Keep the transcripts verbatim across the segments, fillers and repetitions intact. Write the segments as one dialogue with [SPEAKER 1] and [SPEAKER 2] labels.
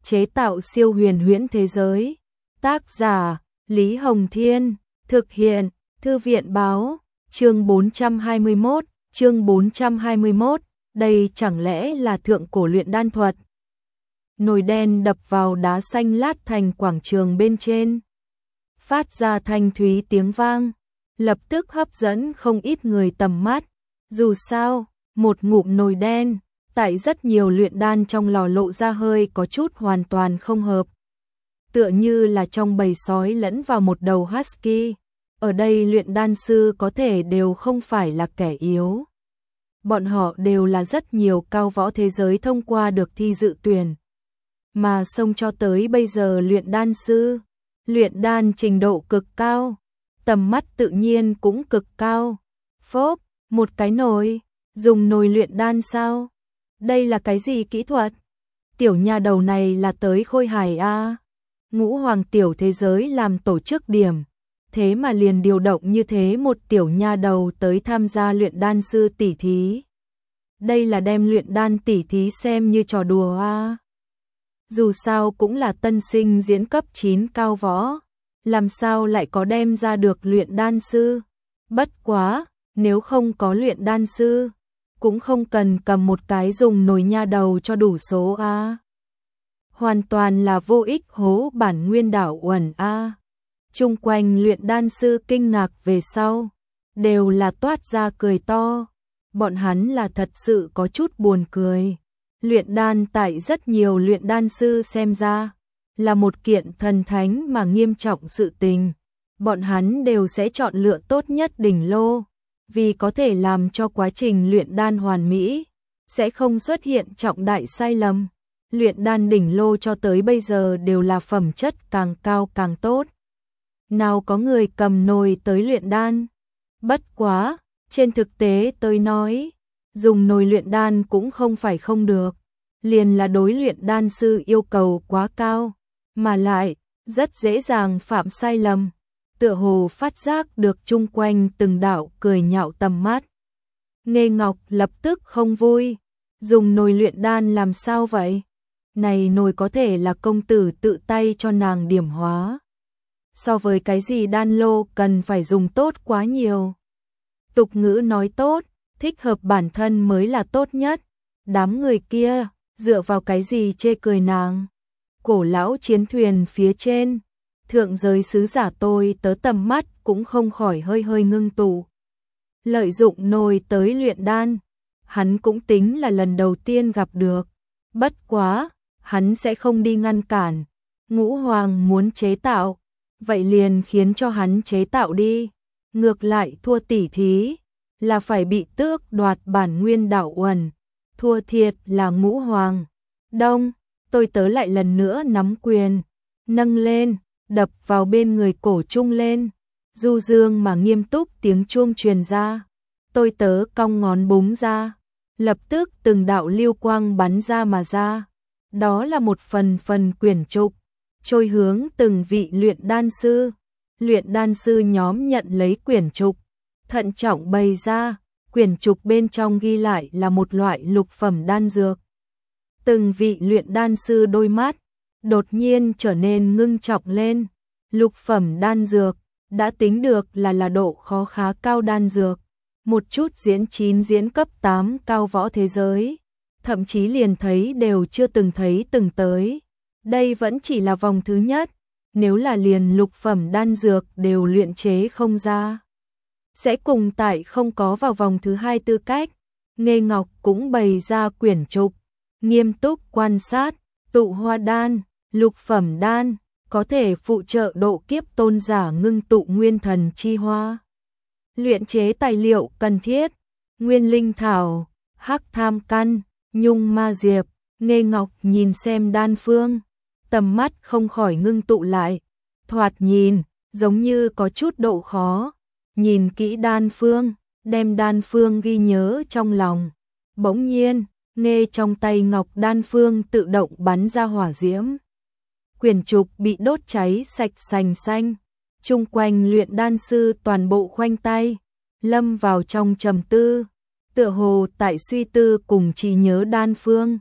[SPEAKER 1] chế tạo siêu huyền huyễn thế giới. Tác giả Lý Hồng Thiên, thực hiện Thư viện Báo, chương bốn trăm hai mươi mốt, chương bốn trăm hai mươi mốt, đây chẳng lẽ là thượng cổ luyện đan thuật. Nồi đen đập vào đá xanh lát thành quảng trường bên trên, phát ra thanh thúy tiếng vang, lập tức hấp dẫn không ít người tầm mắt. Dù sao, một ngụm nồi đen, tại rất nhiều luyện đan trong lò lộ ra hơi có chút hoàn toàn không hợp. Tựa như là trong bầy sói lẫn vào một đầu husky. Ở đây luyện đan sư có thể đều không phải là kẻ yếu. Bọn họ đều là rất nhiều cao võ thế giới thông qua được thi dự tuyển. Mà xông cho tới bây giờ luyện đan sư, luyện đan trình độ cực cao, tầm mắt tự nhiên cũng cực cao. Phốp, một cái nồi, dùng nồi luyện đan sao? Đây là cái gì kỹ thuật? Tiểu nha đầu này là tới Khôi Hải a. Ngũ hoàng tiểu thế giới làm tổ chức điểm, thế mà liền điều động như thế một tiểu nha đầu tới tham gia luyện đan sư tỷ thí. Đây là đem luyện đan tỷ thí xem như trò đùa a. Dù sao cũng là tân sinh diễn cấp chín cao võ, làm sao lại có đem ra được luyện đan sư? Bất quá, nếu không có luyện đan sư, cũng không cần cầm một cái dùng nồi nha đầu cho đủ số a. Hoàn toàn là vô ích hố bản nguyên đảo uẩn a. Chung quanh luyện đan sư kinh ngạc về sau, đều là toát ra cười to. Bọn hắn là thật sự có chút buồn cười. Luyện đan tại rất nhiều luyện đan sư xem ra là một kiện thần thánh mà nghiêm trọng sự tình. Bọn hắn đều sẽ chọn lựa tốt nhất đỉnh lô, vì có thể làm cho quá trình luyện đan hoàn mỹ, sẽ không xuất hiện trọng đại sai lầm. Luyện đan đỉnh lô cho tới bây giờ đều là phẩm chất càng cao càng tốt. Nào có người cầm nồi tới luyện đan. Bất quá, trên thực tế tôi nói, dùng nồi luyện đan cũng không phải không được. Liền là đối luyện đan sư yêu cầu quá cao, mà lại, rất dễ dàng phạm sai lầm. Tựa hồ phát giác được chung quanh từng đạo cười nhạo tầm mắt. Nghê Ngọc lập tức không vui. Dùng nồi luyện đan làm sao vậy? Này nồi có thể là công tử tự tay cho nàng điểm hóa. So với cái gì đan lô cần phải dùng tốt quá nhiều. Tục ngữ nói tốt, thích hợp bản thân mới là tốt nhất. Đám người kia, dựa vào cái gì chê cười nàng? Cổ lão chiến thuyền phía trên, thượng giới sứ giả tôi tớ tầm mắt cũng không khỏi hơi hơi ngưng tụ. Lợi dụng nồi tới luyện đan, hắn cũng tính là lần đầu tiên gặp được. Bất quá, hắn sẽ không đi ngăn cản. Ngũ hoàng muốn chế tạo, vậy liền khiến cho hắn chế tạo đi. Ngược lại thua tỉ thí, là phải bị tước đoạt bản nguyên đạo uẩn. Thua thiệt là ngũ hoàng. Đông, tôi tớ lại lần nữa nắm quyền, nâng lên, đập vào bên người cổ trung lên. Du dương mà nghiêm túc tiếng chuông truyền ra. Tôi tớ cong ngón búng ra, lập tức từng đạo lưu quang bắn ra mà ra. Đó là một phần phần quyển trục, trôi hướng từng vị luyện đan sư. Luyện đan sư nhóm nhận lấy quyển trục, thận trọng bày ra. Quyển trục bên trong ghi lại là một loại lục phẩm đan dược. Từng vị luyện đan sư đôi mắt đột nhiên trở nên ngưng trọng lên. Lục phẩm đan dược đã tính được là là độ khó khá cao đan dược. Một chút diễn chín diễn cấp tám cao võ thế giới, thậm chí liền thấy đều chưa từng thấy từng tới. Đây vẫn chỉ là vòng thứ nhất, nếu là liền lục phẩm đan dược đều luyện chế không ra, sẽ cùng tại không có vào vòng thứ hai tư cách. Nghê Ngọc cũng bày ra quyển trục, nghiêm túc quan sát. Tụ hoa đan, lục phẩm đan, có thể phụ trợ độ kiếp tôn giả ngưng tụ nguyên thần chi hoa. Luyện chế tài liệu cần thiết, nguyên linh thảo, hắc tham căn, nhung ma diệp. Nghê Ngọc nhìn xem đan phương, tầm mắt không khỏi ngưng tụ lại. Thoạt nhìn, giống như có chút độ khó. Nhìn kỹ đan phương, đem đan phương ghi nhớ trong lòng. Bỗng nhiên, nghe trong tay ngọc đan phương tự động bắn ra hỏa diễm. Quyển trục bị đốt cháy sạch sành xanh. Chung quanh luyện đan sư toàn bộ khoanh tay, lâm vào trong trầm tư. Tựa hồ tại suy tư cùng trí nhớ đan phương.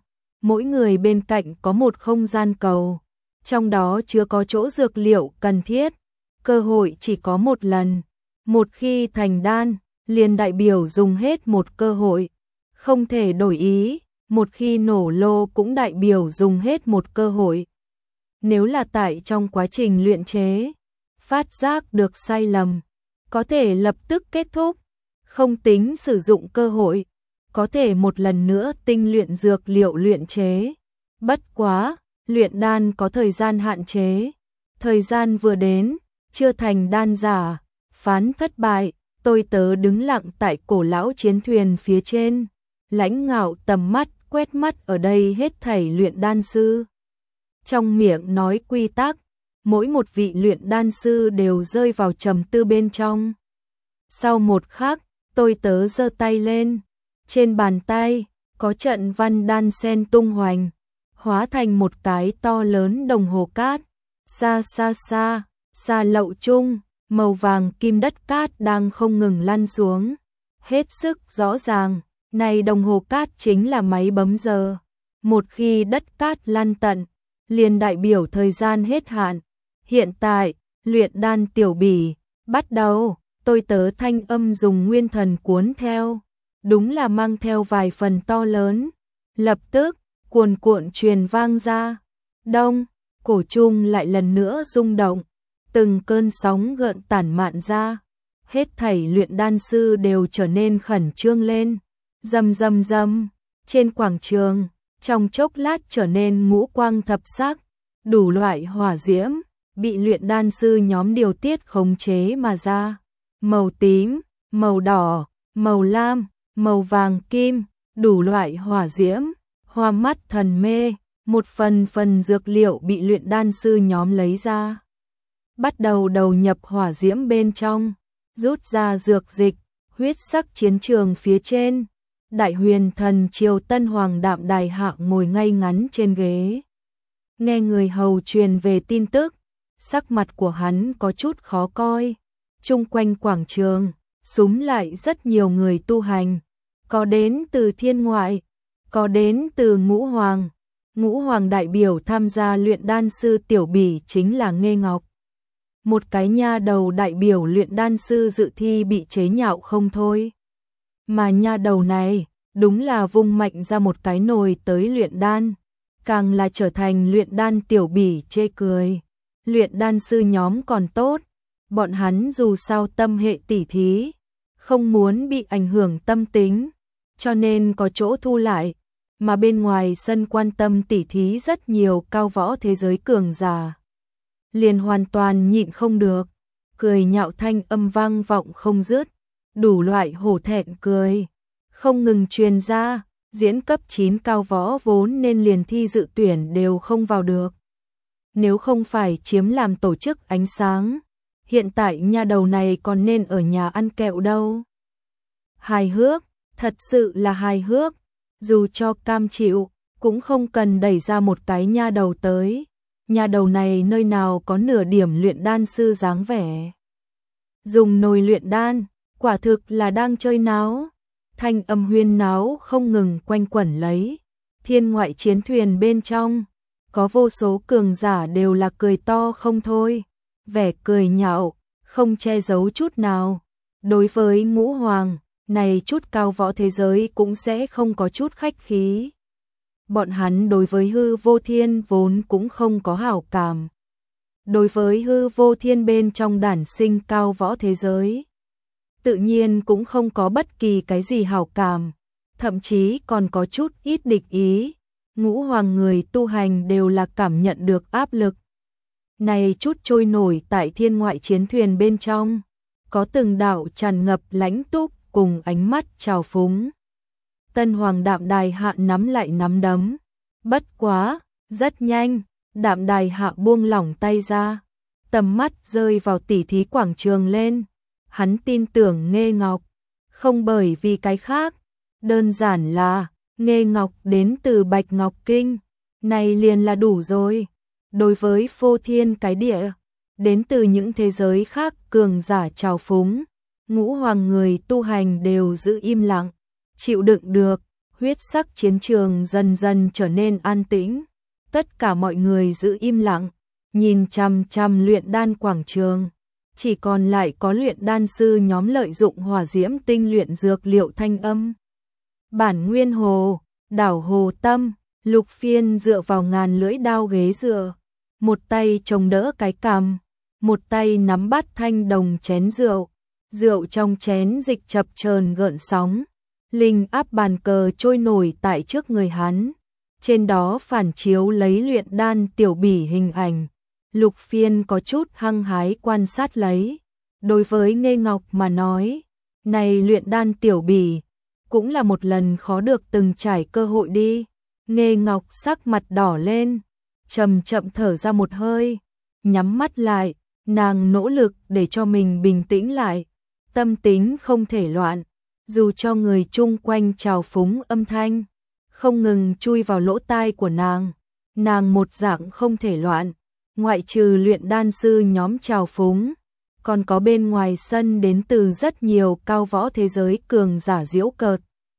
[SPEAKER 1] mỗi người bên cạnh có một không gian cầu, trong đó chứa có chỗ dược liệu cần thiết, cơ hội chỉ có một lần. Một khi thành đan, liền đại biểu dùng hết một cơ hội, không thể đổi ý, một khi nổ lô cũng đại biểu dùng hết một cơ hội. Nếu là tại trong quá trình luyện chế, phát giác được sai lầm, có thể lập tức kết thúc, không tính sử dụng cơ hội, có thể một lần nữa tinh luyện dược liệu luyện chế. Bất quá, luyện đan có thời gian hạn chế, thời gian vừa đến, chưa thành đan giả, phán thất bại. Tôi tớ đứng lặng tại cổ lão chiến thuyền phía trên, lãnh ngạo tầm mắt quét mắt ở đây hết thảy luyện đan sư. Trong miệng nói quy tắc, mỗi một vị luyện đan sư đều rơi vào trầm tư bên trong. Sau một khắc, tôi tớ giơ tay lên, trên bàn tay có trận văn đan sen tung hoành, hóa thành một cái to lớn đồng hồ cát. Xa xa xa, xa lậu chung, màu vàng kim đất cát đang không ngừng lăn xuống. Hết sức rõ ràng, này đồng hồ cát chính là máy bấm giờ. Một khi đất cát lăn tận, liền đại biểu thời gian hết hạn. Hiện tại, luyện đan tiểu bỉ, bắt đầu. Tôi tớ thanh âm dùng nguyên thần cuốn theo, đúng là mang theo vài phần to lớn. Lập tức, cuồn cuộn truyền vang ra. Đông, cổ trung lại lần nữa rung động, từng cơn sóng gợn tản mạn ra. Hết thảy luyện đan sư đều trở nên khẩn trương lên. Rầm rầm rầm, trên quảng trường, trong chốc lát trở nên ngũ quang thập sắc, đủ loại hỏa diễm bị luyện đan sư nhóm điều tiết khống chế mà ra. Màu tím, màu đỏ, màu lam, màu vàng kim, đủ loại hỏa diễm, hoa mắt thần mê, một phần phần dược liệu bị luyện đan sư nhóm lấy ra. Bắt đầu đầu nhập hỏa diễm bên trong, rút ra dược dịch, huyết sắc chiến trường phía trên. Đại huyền thần triều Tân Hoàng Đạm Đài Hạ ngồi ngay ngắn trên ghế. Nghe người hầu truyền về tin tức, sắc mặt của hắn có chút khó coi. Chung quanh quảng trường, súm lại rất nhiều người tu hành, có đến từ thiên ngoại, có đến từ ngũ hoàng. Ngũ hoàng đại biểu tham gia luyện đan sư tiểu bỉ chính là Nghê Ngọc. Một cái nha đầu đại biểu luyện đan sư dự thi bị chế nhạo không thôi. Mà nha đầu này, đúng là vung mạnh ra một cái nồi tới luyện đan, càng là trở thành luyện đan tiểu bỉ chê cười. Luyện đan sư nhóm còn tốt, bọn hắn dù sao tâm hệ tỉ thí, không muốn bị ảnh hưởng tâm tính, cho nên có chỗ thu lại, mà bên ngoài sân quan tâm tỉ thí rất nhiều cao võ thế giới cường giả. Liền hoàn toàn nhịn không được, cười nhạo thanh âm vang vọng không dứt, đủ loại hổ thẹn cười, không ngừng truyền ra, diễn cấp chín cao võ vốn nên liền thi dự tuyển đều không vào được. Nếu không phải chiếm làm tổ chức ánh sáng, hiện tại nha đầu này còn nên ở nhà ăn kẹo đâu. Hài hước, thật sự là hài hước, dù cho cam chịu, cũng không cần đẩy ra một cái nha đầu tới. Nha đầu này nơi nào có nửa điểm luyện đan sư dáng vẻ. Dùng nồi luyện đan, quả thực là đang chơi náo. Thanh âm huyên náo không ngừng quanh quẩn lấy. Thiên ngoại chiến thuyền bên trong, có vô số cường giả đều là cười to không thôi. Vẻ cười nhạo, không che giấu chút nào. Đối với ngũ hoàng, này chút cao võ thế giới cũng sẽ không có chút khách khí. Bọn hắn đối với hư vô thiên vốn cũng không có hảo cảm. Đối với hư vô thiên bên trong đản sinh cao võ thế giới, tự nhiên cũng không có bất kỳ cái gì hảo cảm, thậm chí còn có chút ít địch ý. Ngũ hoàng người tu hành đều là cảm nhận được áp lực. Này chút trôi nổi tại thiên ngoại chiến thuyền bên trong, có từng đạo tràn ngập lãnh túc cùng ánh mắt trào phúng. Tân Hoàng Đạm Đài Hạ nắm lại nắm đấm. Bất quá, rất nhanh, Đạm Đài Hạ buông lỏng tay ra, tầm mắt rơi vào tỉ thí quảng trường lên. Hắn tin tưởng Nghê Ngọc, không bởi vì cái khác, đơn giản là Nghê Ngọc đến từ Bạch Ngọc Kinh, này liền là đủ rồi. Đối với phô thiên cái địa, đến từ những thế giới khác cường giả trào phúng, ngũ hoàng người tu hành đều giữ im lặng, chịu đựng được. Huyết sắc chiến trường dần dần trở nên an tĩnh, tất cả mọi người giữ im lặng, nhìn chằm chằm luyện đan quảng trường. Chỉ còn lại có luyện đan sư nhóm lợi dụng hỏa diễm tinh luyện dược liệu thanh âm. Bản Nguyên Hồ, đảo Hồ Tâm, Lục Phiên dựa vào ngàn lưỡi đao ghế dựa, một tay chống đỡ cái cằm, một tay nắm bắt thanh đồng chén rượu, rượu trong chén dịch chập chờn gợn sóng, linh áp bàn cờ trôi nổi tại trước người hắn, trên đó phản chiếu lấy luyện đan tiểu bỉ hình ảnh. Lục Phiên có chút hăng hái quan sát lấy, đối với Nghê Ngọc mà nói, này luyện đan tiểu bỉ, cũng là một lần khó được từng trải cơ hội đi. Nghê Ngọc sắc mặt đỏ lên, chậm chậm thở ra một hơi, nhắm mắt lại, nàng nỗ lực để cho mình bình tĩnh lại, tâm tính không thể loạn, dù cho người chung quanh trào phúng âm thanh, không ngừng chui vào lỗ tai của nàng, nàng một dạng không thể loạn, ngoại trừ luyện đan sư nhóm trào phúng, còn có bên ngoài sân đến từ rất nhiều cao võ thế giới cường giả giễu cợt.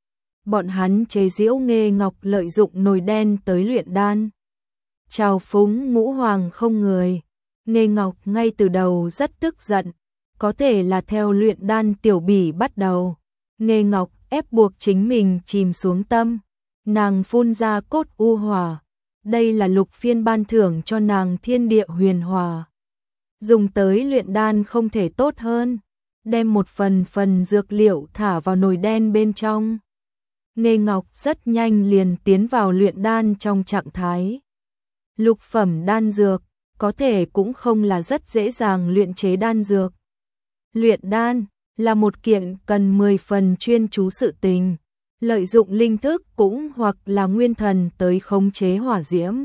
[SPEAKER 1] Bọn hắn chế giễu Nghê Ngọc lợi dụng nồi đen tới luyện đan. Trào phúng ngũ hoàng không người. Nghê Ngọc ngay từ đầu rất tức giận, có thể là theo luyện đan tiểu bỉ bắt đầu. Nghê Ngọc ép buộc chính mình chìm xuống tâm, nàng phun ra cốt u hỏa. Đây là Lục Phiên ban thưởng cho nàng thiên địa huyền hòa. Dùng tới luyện đan không thể tốt hơn, đem một phần phần dược liệu thả vào nồi đen bên trong. Nghê Ngọc rất nhanh liền tiến vào luyện đan trong trạng thái. Lục phẩm đan dược, có thể cũng không là rất dễ dàng luyện chế đan dược. Luyện đan là một kiện cần mười phần chuyên chú sự tình, lợi dụng linh thức cũng hoặc là nguyên thần tới khống chế hỏa diễm.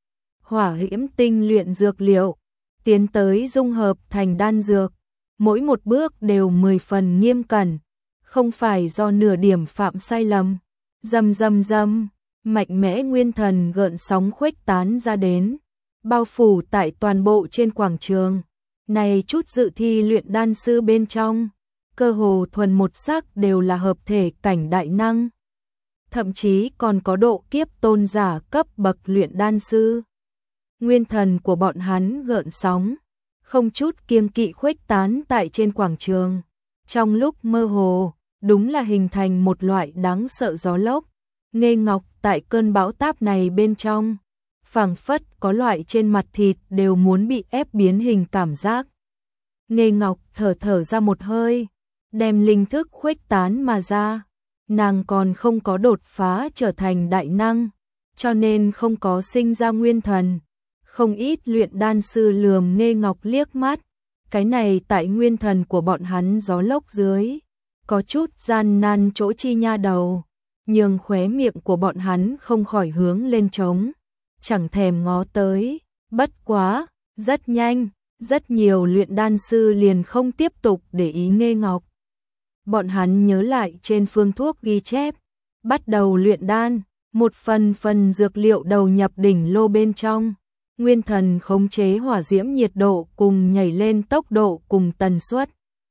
[SPEAKER 1] Hỏa diễm tinh luyện dược liệu, tiến tới dung hợp thành đan dược, mỗi một bước đều mười phần nghiêm cẩn, không phải do nửa điểm phạm sai lầm. Rầm rầm rầm, mạnh mẽ nguyên thần gợn sóng khuếch tán ra đến, bao phủ tại toàn bộ trên quảng trường. Này chút dự thi luyện đan sư bên trong, cơ hồ thuần một sắc đều là hợp thể cảnh đại năng. Thậm chí còn có độ kiếp tôn giả cấp bậc luyện đan sư. Nguyên thần của bọn hắn gợn sóng, không chút kiêng kỵ khuếch tán tại trên quảng trường. Trong lúc mơ hồ, đúng là hình thành một loại đáng sợ gió lốc. Nghê Ngọc tại cơn bão táp này bên trong, phảng phất có loại trên mặt thịt đều muốn bị ép biến hình cảm giác. Nghê Ngọc thở thở ra một hơi, đem linh thức khuếch tán mà ra. Nàng còn không có đột phá trở thành đại năng, cho nên không có sinh ra nguyên thần. Không ít luyện đan sư lườm Nghê Ngọc liếc mắt, cái này tại nguyên thần của bọn hắn gió lốc dưới, có chút gian nan chỗ chi nha đầu, nhưng khóe miệng của bọn hắn không khỏi hướng lên trống, chẳng thèm ngó tới. Bất quá, rất nhanh, rất nhiều luyện đan sư liền không tiếp tục để ý Nghê Ngọc. Bọn hắn nhớ lại trên phương thuốc ghi chép, bắt đầu luyện đan, một phần phần dược liệu đầu nhập đỉnh lô bên trong, nguyên thần khống chế hỏa diễm nhiệt độ cùng nhảy lên tốc độ cùng tần suất.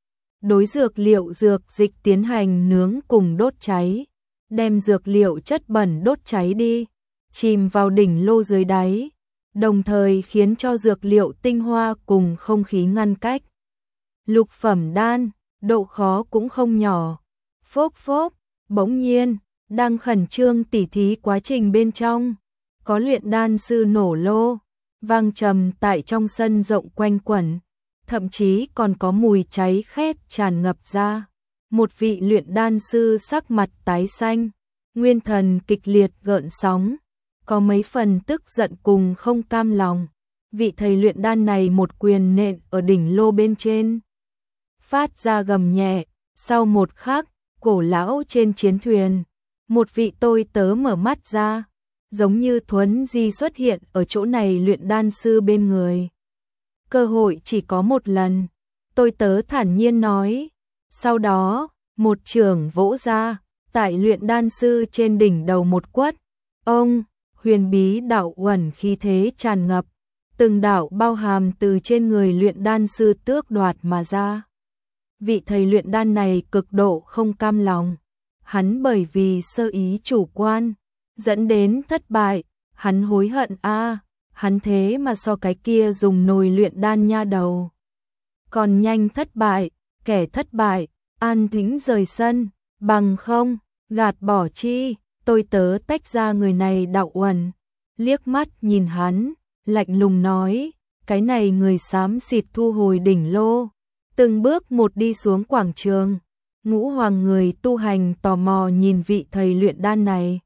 [SPEAKER 1] Đối dược liệu dược dịch tiến hành nướng cùng đốt cháy, đem dược liệu chất bẩn đốt cháy đi, chìm vào đỉnh lô dưới đáy, đồng thời khiến cho dược liệu tinh hoa cùng không khí ngăn cách. Lục phẩm đan, độ khó cũng không nhỏ. Phốp phốp, bỗng nhiên, đang khẩn trương tỉ thí quá trình bên trong, có luyện đan sư nổ lô, vang trầm tại trong sân rộng quanh quẩn, thậm chí còn có mùi cháy khét tràn ngập ra. Một vị luyện đan sư sắc mặt tái xanh, nguyên thần kịch liệt gợn sóng, có mấy phần tức giận cùng không cam lòng. Vị thầy luyện đan này một quyền nện ở đỉnh lô bên trên, phát ra gầm nhẹ. Sau một khắc, cổ lão trên chiến thuyền, một vị tôi tớ mở mắt ra, giống như thuấn di xuất hiện ở chỗ này luyện đan sư bên người. Cơ hội chỉ có một lần, tôi tớ thản nhiên nói. Sau đó, một chưởng vỗ ra, tại luyện đan sư trên đỉnh đầu một quất. Ông, huyền bí đạo uẩn khí thế tràn ngập, từng đạo bao hàm từ trên người luyện đan sư tước đoạt mà ra. Vị thầy luyện đan này cực độ không cam lòng, hắn bởi vì sơ ý chủ quan, dẫn đến thất bại, hắn hối hận a, hắn thế mà so cái kia dùng nồi luyện đan nha đầu. Còn nhanh thất bại, kẻ thất bại, an tĩnh rời sân, bằng không, gạt bỏ chi, tôi tớ tách ra người này đạo uẩn, liếc mắt nhìn hắn, lạnh lùng nói, cái này người xám xịt thu hồi đỉnh lô, từng bước một đi xuống quảng trường. Ngũ hoàng người tu hành tò mò nhìn vị thầy luyện đan này.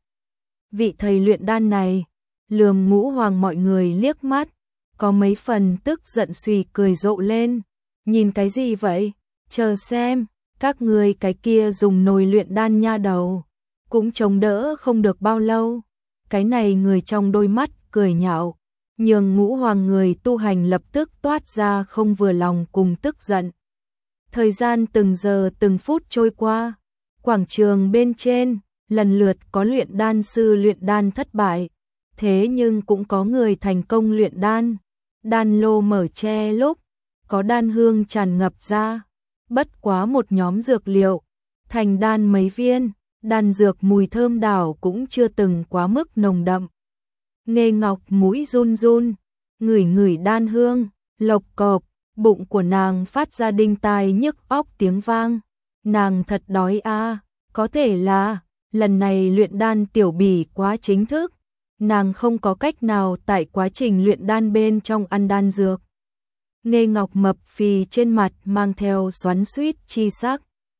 [SPEAKER 1] Vị thầy luyện đan này, lườm ngũ hoàng mọi người liếc mắt, có mấy phần tức giận suy cười rộ lên. Nhìn cái gì vậy? Chờ xem, các người cái kia dùng nồi luyện đan nha đầu, cũng chống đỡ không được bao lâu. Cái này người trong đôi mắt cười nhạo, nhường ngũ hoàng người tu hành lập tức toát ra không vừa lòng cùng tức giận. Thời gian từng giờ từng phút trôi qua, quảng trường bên trên, lần lượt có luyện đan sư luyện đan thất bại, thế nhưng cũng có người thành công luyện đan, đan lô mở che lúc, có đan hương tràn ngập ra, bất quá một nhóm dược liệu, thành đan mấy viên, đan dược mùi thơm đảo cũng chưa từng quá mức nồng đậm. Nghê Ngọc mũi run run, ngửi ngửi đan hương, lộc cộp, bụng của nàng phát ra đinh tai nhức óc tiếng vang. Nàng thật đói a, à, có thể là lần này luyện đan tiểu bỉ quá chính thức, nàng không có cách nào tại quá trình luyện đan bên trong ăn đan dược. Nghê Ngọc mập phì trên mặt mang theo xoắn xuýt chi sắc.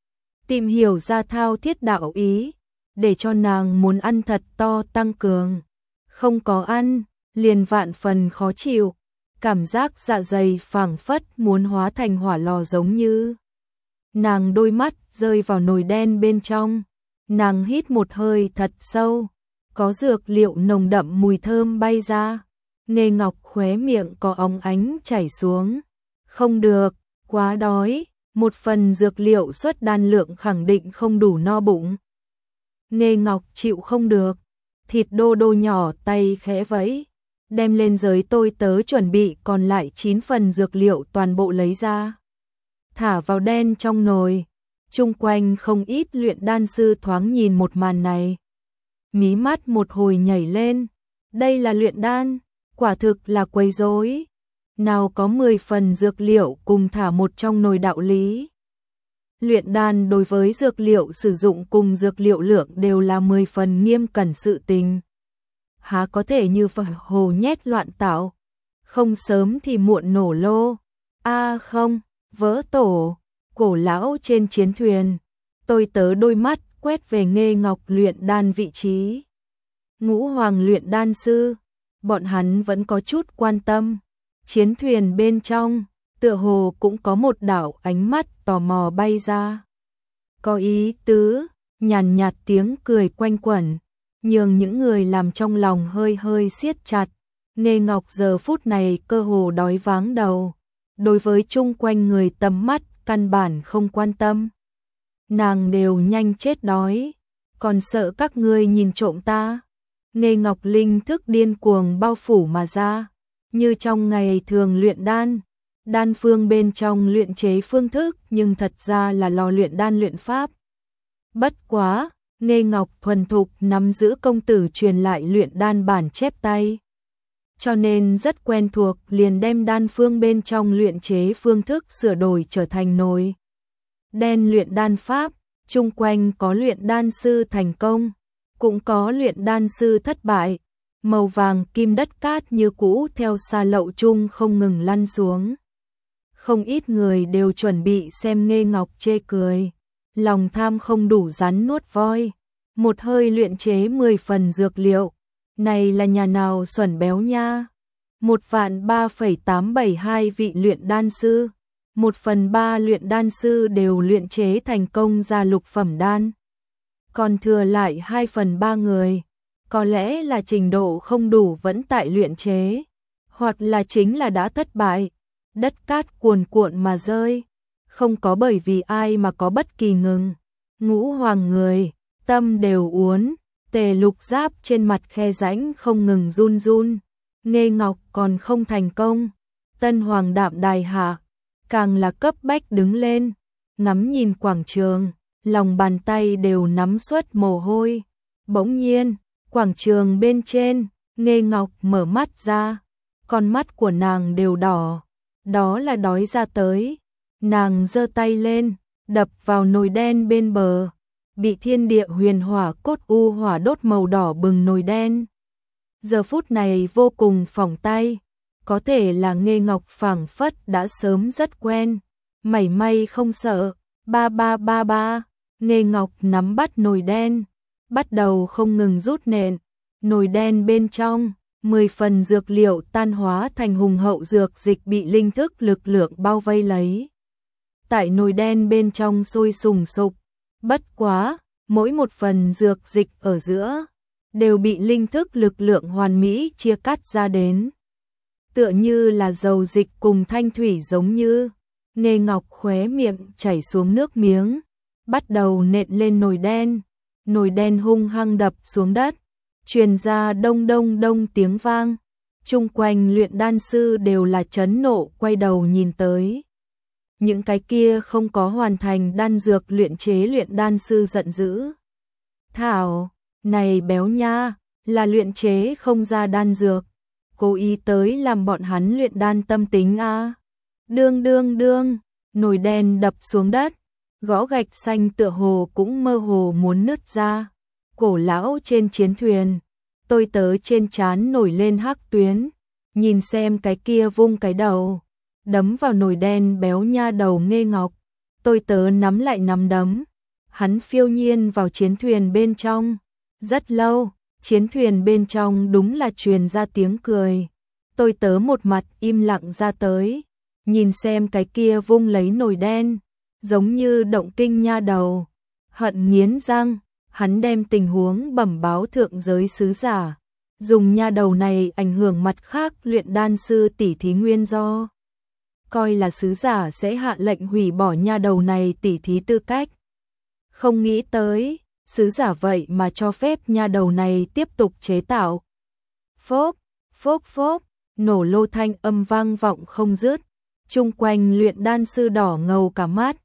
[SPEAKER 1] Tìm hiểu ra thao thiết đạo ý, để cho nàng muốn ăn thật to tăng cường. Không có ăn, liền vạn phần khó chịu, cảm giác dạ dày phảng phất muốn hóa thành hỏa lò giống như. Nàng đôi mắt rơi vào nồi đen bên trong, nàng hít một hơi thật sâu, có dược liệu nồng đậm mùi thơm bay ra. Nghê Ngọc khóe miệng có óng ánh chảy xuống. Không được, quá đói, một phần dược liệu xuất đan lượng khẳng định không đủ no bụng. Nghê Ngọc chịu không được, thịt đô đô nhỏ tay khẽ vẫy, đem lên giới tôi tớ chuẩn bị còn lại chín phần dược liệu toàn bộ lấy ra. Thả vào đen trong nồi, chung quanh không ít luyện đan sư thoáng nhìn một màn này. Mí mắt một hồi nhảy lên, đây là luyện đan, quả thực là quấy rối. Nào có mười phần dược liệu cùng thả một trong nồi đạo lý. Luyện đan đối với dược liệu sử dụng cùng dược liệu lượng đều là mười phần nghiêm cẩn sự tình. Há có thể như phải hồ nhét loạn tạo, không sớm thì muộn nổ lô. A à không, vỡ tổ, cổ lão trên chiến thuyền, tôi tớ đôi mắt quét về Nghê Ngọc luyện đan vị trí. Ngũ hoàng luyện đan sư, bọn hắn vẫn có chút quan tâm. Chiến thuyền bên trong, tựa hồ cũng có một đạo ánh mắt tò mò bay ra. Có ý tứ, nhàn nhạt tiếng cười quanh quẩn, nhường những người làm trong lòng hơi hơi siết chặt. Nghê Ngọc giờ phút này cơ hồ đói váng đầu, đối với chung quanh người tầm mắt căn bản không quan tâm. Nàng đều nhanh chết đói, còn sợ các ngươi nhìn trộm ta. Nghê Ngọc linh thức điên cuồng bao phủ mà ra, như trong ngày thường luyện đan, đan phương bên trong luyện chế phương thức nhưng thật ra là lò luyện đan luyện pháp. Bất quá, Nghê Ngọc thuần thục nắm giữ công tử truyền lại luyện đan bản chép tay. Cho nên rất quen thuộc liền đem đan phương bên trong luyện chế phương thức sửa đổi trở thành nồi đen luyện đan pháp, chung quanh có luyện đan sư thành công, cũng có luyện đan sư thất bại. Màu vàng kim đất cát như cũ theo xa lậu chung không ngừng lăn xuống. Không ít người đều chuẩn bị xem Nghê Ngọc chê cười, lòng tham không đủ rắn nuốt voi, một hơi luyện chế mười phần dược liệu, này là nhà nào xuẩn béo nha. Một vạn ba phẩy tám bảy hai vị luyện đan sư, một phần ba luyện đan sư đều luyện chế thành công ra lục phẩm đan, còn thừa lại hai phần ba người. Có lẽ là trình độ không đủ vẫn tại luyện chế, hoặc là chính là đã thất bại, đất cát cuồn cuộn mà rơi, không có bởi vì ai mà có bất kỳ ngừng. Ngũ hoàng người, tâm đều uốn, tề lục giáp trên mặt khe rãnh không ngừng run run. Nghê Ngọc còn không thành công, tân hoàng đạm đài hạ, càng là cấp bách đứng lên, ngắm nhìn quảng trường, lòng bàn tay đều nắm suốt mồ hôi. Bỗng nhiên, quảng trường bên trên, Nghê Ngọc mở mắt ra, con mắt của nàng đều đỏ, đó là đói ra tới. Nàng giơ tay lên, đập vào nồi đen bên bờ, bị thiên địa huyền hỏa cốt u hỏa đốt màu đỏ bừng nồi đen. Giờ phút này vô cùng phỏng tay, có thể là Nghê Ngọc phảng phất đã sớm rất quen, mảy may không sợ. Ba ba ba ba, Nghê Ngọc nắm bắt nồi đen, bắt đầu không ngừng rút nện, nồi đen bên trong, mười phần dược liệu tan hóa thành hùng hậu dược dịch bị linh thức lực lượng bao vây lấy. Tại nồi đen bên trong sôi sùng sục, bất quá, mỗi một phần dược dịch ở giữa, đều bị linh thức lực lượng hoàn mỹ chia cắt ra đến. Tựa như là dầu dịch cùng thanh thủy giống như. Nghê Ngọc khóe miệng chảy xuống nước miếng, bắt đầu nện lên nồi đen, nồi đen hung hăng đập xuống đất, truyền ra đông đông đông tiếng vang. Chung quanh luyện đan sư đều là chấn nộ quay đầu nhìn tới. Những cái kia không có hoàn thành đan dược luyện chế luyện đan sư giận dữ. Thảo, này béo nha, là luyện chế không ra đan dược, cố ý tới làm bọn hắn luyện đan tâm tính a. À. Đương đương đương, nồi đen đập xuống đất, gõ gạch xanh tựa hồ cũng mơ hồ muốn nứt ra. Cổ lão trên chiến thuyền, tôi tớ trên trán nổi lên hắc tuyến, nhìn xem cái kia vung cái đầu, đấm vào nồi đen béo nha đầu Nghê Ngọc. Tôi tớ nắm lại nắm đấm, hắn phiêu nhiên vào chiến thuyền bên trong. Rất lâu, chiến thuyền bên trong đúng là truyền ra tiếng cười. Tôi tớ một mặt im lặng ra tới, nhìn xem cái kia vung lấy nồi đen, giống như động kinh nha đầu. Hận nghiến răng, hắn đem tình huống bẩm báo thượng giới sứ giả, dùng nha đầu này ảnh hưởng mặt khác luyện đan sư tỷ thí nguyên do. Coi là sứ giả sẽ hạ lệnh hủy bỏ nha đầu này tỷ thí tư cách. Không nghĩ tới, sứ giả vậy mà cho phép nha đầu này tiếp tục chế tạo. Phốp, phốp phốp, nổ lô thanh âm vang vọng không dứt. Chung quanh luyện đan sư đỏ ngầu cả mắt.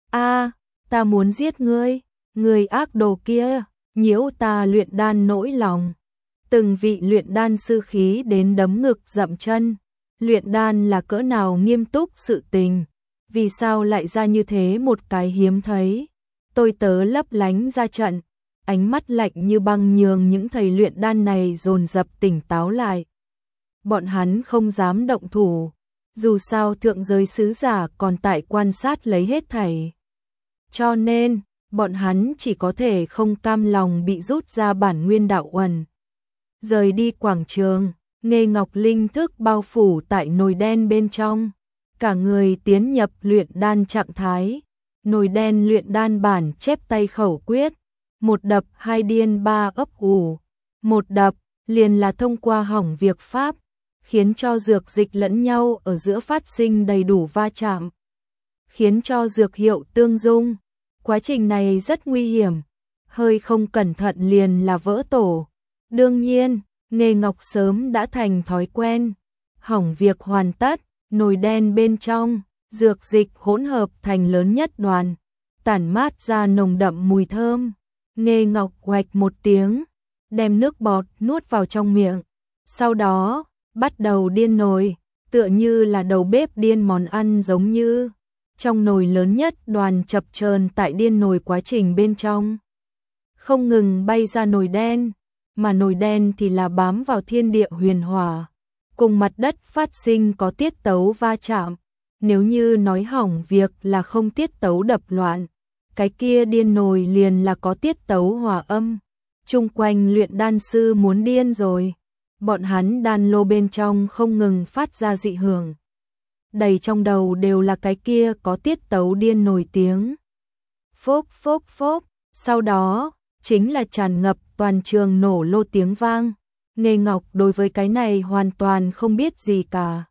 [SPEAKER 1] A, ta muốn giết ngươi, ngươi ác đồ kia, nhiễu ta luyện đan nỗi lòng. Từng vị luyện đan sư khí đến đấm ngực dậm chân. Luyện đan là cỡ nào nghiêm túc sự tình, vì sao lại ra như thế một cái hiếm thấy. Tôi tớ lấp lánh ra trận, ánh mắt lạnh như băng nhường những thầy luyện đan này dồn dập tỉnh táo lại. Bọn hắn không dám động thủ, dù sao thượng giới sứ giả còn tại quan sát lấy hết thảy. Cho nên, bọn hắn chỉ có thể không cam lòng bị rút ra bản nguyên đạo uẩn. Rời đi quảng trường, Nghê Ngọc linh thức bao phủ tại nồi đen bên trong, cả người tiến nhập luyện đan trạng thái. Nồi đen luyện đan bản chép tay khẩu quyết, một đập hai điên ba ấp ủ, một đập liền là thông qua hỏng việc pháp, khiến cho dược dịch lẫn nhau ở giữa phát sinh đầy đủ va chạm, khiến cho dược hiệu tương dung. Quá trình này rất nguy hiểm, hơi không cẩn thận liền là vỡ tổ. Đương nhiên, Nghê Ngọc sớm đã thành thói quen. Hỏng việc hoàn tất, nồi đen bên trong, dược dịch hỗn hợp thành lớn nhất đoàn, tản mát ra nồng đậm mùi thơm. Nghê Ngọc oạch một tiếng, đem nước bọt nuốt vào trong miệng. Sau đó, bắt đầu điên nồi, tựa như là đầu bếp điên món ăn giống như. Trong nồi lớn nhất đoàn chập chờn tại điên nồi quá trình bên trong. Không ngừng bay ra nồi đen, mà nồi đen thì là bám vào thiên địa huyền hỏa, cùng mặt đất phát sinh có tiết tấu va chạm. Nếu như nói hỏng việc là không tiết tấu đập loạn, cái kia điên nồi liền là có tiết tấu hòa âm. Chung quanh luyện đan sư muốn điên rồi, bọn hắn đan lô bên trong không ngừng phát ra dị hưởng. Đầy trong đầu đều là cái kia có tiết tấu điên nổi tiếng. Phốp phốp phốp, sau đó, chính là tràn ngập toàn trường nổ lô tiếng vang. Nghê Ngọc đối với cái này hoàn toàn không biết gì cả.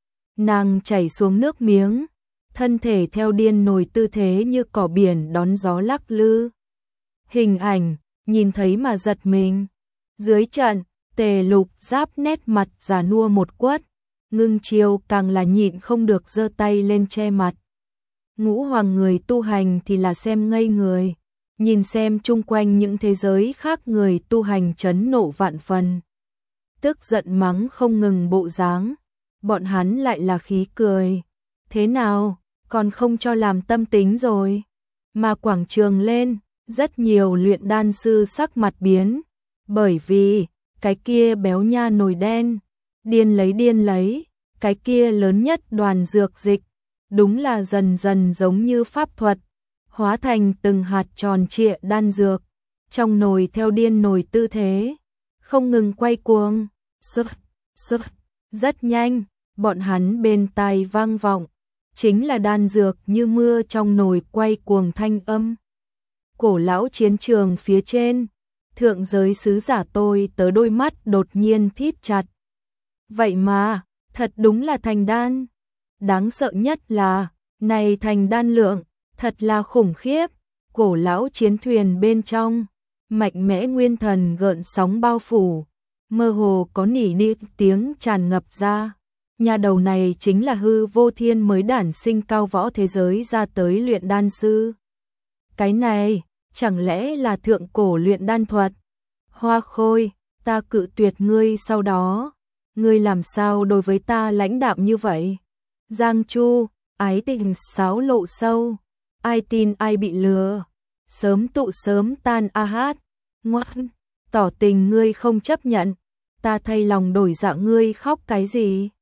[SPEAKER 1] Nàng chảy xuống nước miếng, thân thể theo điên nổi tư thế như cỏ biển đón gió lắc lư. Hình ảnh, nhìn thấy mà giật mình. Dưới trận, Tề Lục Giáp nét mặt già nua một quất. Ngưng Chiêu càng là nhịn không được giơ tay lên che mặt. Ngũ Hoàng người tu hành thì là xem ngây người, nhìn xem chung quanh những thế giới khác người tu hành chấn nộ vạn phần. Tức giận mắng không ngừng bộ dáng, bọn hắn lại là khí cười. Thế nào, còn không cho làm tâm tính rồi. Mà quảng trường lên, rất nhiều luyện đan sư sắc mặt biến, bởi vì cái kia béo nha nồi đen, điên lấy điên lấy, cái kia lớn nhất đoàn dược dịch, đúng là dần dần giống như pháp thuật, hóa thành từng hạt tròn trịa đan dược, trong nồi theo điên nồi tư thế, không ngừng quay cuồng, sức, sức, rất nhanh, bọn hắn bên tai vang vọng, chính là đan dược như mưa trong nồi quay cuồng thanh âm. Cổ lão chiến trường phía trên, thượng giới sứ giả tôi tớ đôi mắt đột nhiên thít chặt. Vậy mà, thật đúng là thành đan. Đáng sợ nhất là, này thành đan lượng, thật là khủng khiếp. Cổ lão chiến thuyền bên trong, mạnh mẽ nguyên thần gợn sóng bao phủ, mơ hồ có nỉ nỉ tiếng tràn ngập ra. Nhà đầu này chính là hư vô thiên mới đản sinh cao võ thế giới ra tới luyện đan sư. Cái này, chẳng lẽ là thượng cổ luyện đan thuật? Hoa Khôi, ta cự tuyệt ngươi sau đó. Ngươi làm sao đối với ta lãnh đạm như vậy? Giang Chu, ái tình sáo lộ sâu. Ai tin ai bị lừa. Sớm tụ sớm tan a hát. Ngoan, tỏ tình ngươi không chấp nhận. Ta thay lòng đổi dạ ngươi khóc cái gì?